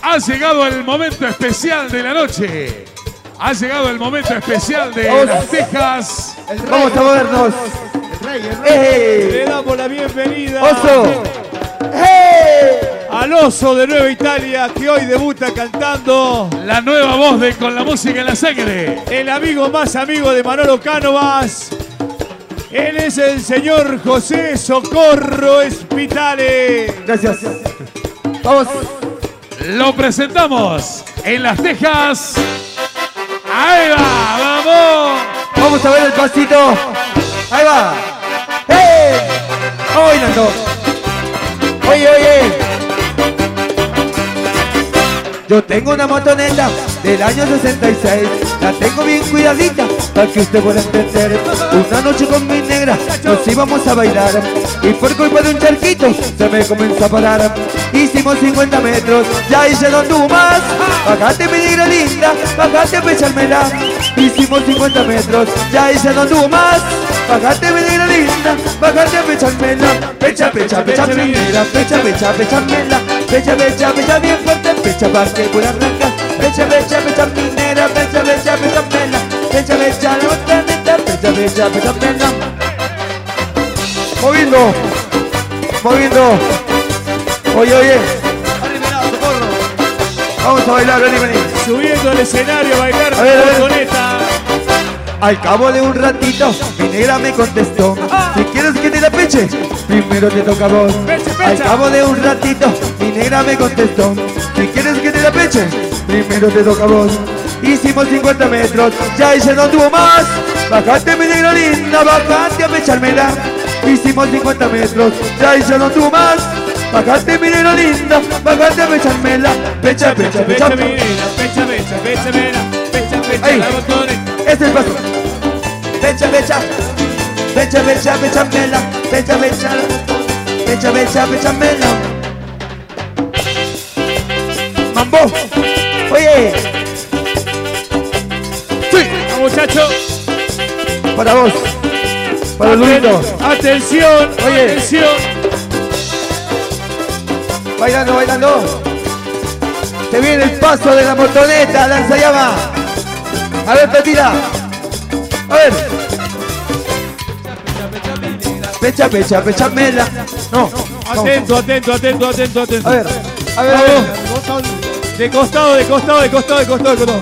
Ha llegado el momento especial de la noche. Ha llegado el momento especial de Las Tejas. Vamos a movernos. Le damos la bienvenida Oso. al Oso de Nueva Italia, que hoy debuta cantando. La nueva voz de Con la Música en la Sangre. El amigo más amigo de Manolo Cánovas. Él es el señor José Socorro Espitale. Gracias. Vamos. Lo presentamos en Las Tejas. ¡Ahí va! ¡Vamos! Vamos a ver el pasito. Ahí va. ¡Hey! Vamos bailando. Oye, oye. Yo tengo una motoneta del año 66. La tengo bien cuidadita para que usted pueda entender. Una noche con mi negra nos íbamos a bailar y por culpa de un charquito se me comenzó a parar. Hicimos 50 metros, ya hice no tuvo más. Bájate mi negra linda, bájate a echármela. Hicimos 50 metros, ya hice no tuvo más. Bájate mi negra linda, bájate a echármela. Pecha, pecha, pecha mi negra, pecha, pecha, pechármela. Pecha, pecha, pecha bien fuerte, pecha para que pueda arrancar. Pecha, pecha, pecha mi negra, pecha, pecha, pechármela. Pecha, pecha la botanita, pecha, pecha, pechármela. Moviendo, moviendo. Oye, oye. Vamos a bailar, vení, vení. Subiendo al escenario a bailar A ver, a ver. con esta. Al cabo de un ratito, mi negra me contestó: si quieres que te la peche, primero te toca a vos. Peche, pecha. Al cabo de un ratito, mi negra me contestó: si quieres que te la peche, primero te toca a vos. Hicimos 50 metros, ya ella no tuvo más. Bájate mi negra linda, bájate a pechármela. Hicimos 50 metros, ya ella no tuvo más. Bájate mi negra linda, bájate a pechármela. Pecha, pecha, pecha, Pecha mi negra, pecha, pecha, pecha, mera. Pecha, pecha, Ahí. la botoneta. Este es el paso. Pecha, pecha. Pecha, pecha, pechamela. Pecha, pecha. Pecha, pecha, pechamela. Mambo. Oye. Sí. Muchachos, Para vos. Para Lulito. atención, Oye. atención. Bailando, bailando. Se viene el paso de la motoneta, lanzallamas. A ver, Petira. A ver. Pecha, pecha, pechamela. No. Atento, atento, atento, atento, atento. A ver. A ver, a ver. De costado, de costado, de costado, de costado, de costado.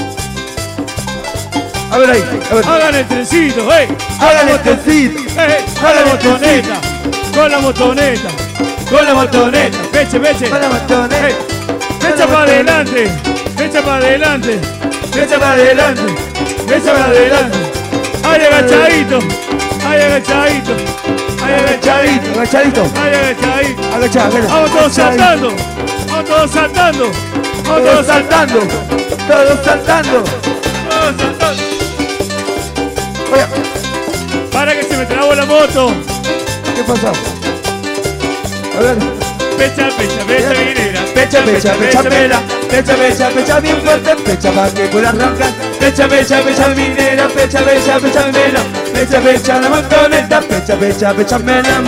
A ver ahí. A ver. Hagan el trencito, Hagan el trencito. Con la motoneta, con la motoneta, con la motoneta. Peche, peche. Con la motoneta. Fecha para adelante, fecha para adelante, Pecha para adelante. fecha para adelante. Ay, agachadito, ay, agachadito, ay, agachadito, Agachadito. ay, agachadito. Agachado. Vamos todos saltando, vamos todos saltando, vamos Todos saltando. Todos saltando. todos saltando. Oye, Para que se me trabó la moto. ¿qué pasó? A ver. Pecha, pecha, pecha, mi negra. Pecha, pecha, pecha, mela. Pecha, pecha, pecha, bien fuerte. Pecha para que pueda arrancar. Pecha, pecha, pecha, minera. Pecha, pecha, pecha, mela. Pecha, pecha, la motoneta. Pecha, pecha, pecha, mela.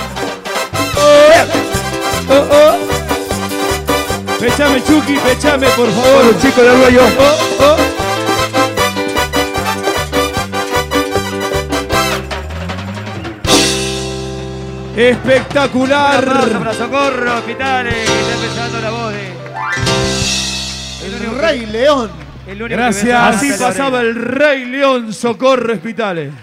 Oh, oh. Pechame, Chucky, pechame, por Oh, favor. los chicos del rollo. Oh, oh. Espectacular. Para Socorro, Espitale, que está empezando la voz de... El Rey León. el único que Gracias. me saca Así la pasaba oreja. el Rey León Socorro Espitale.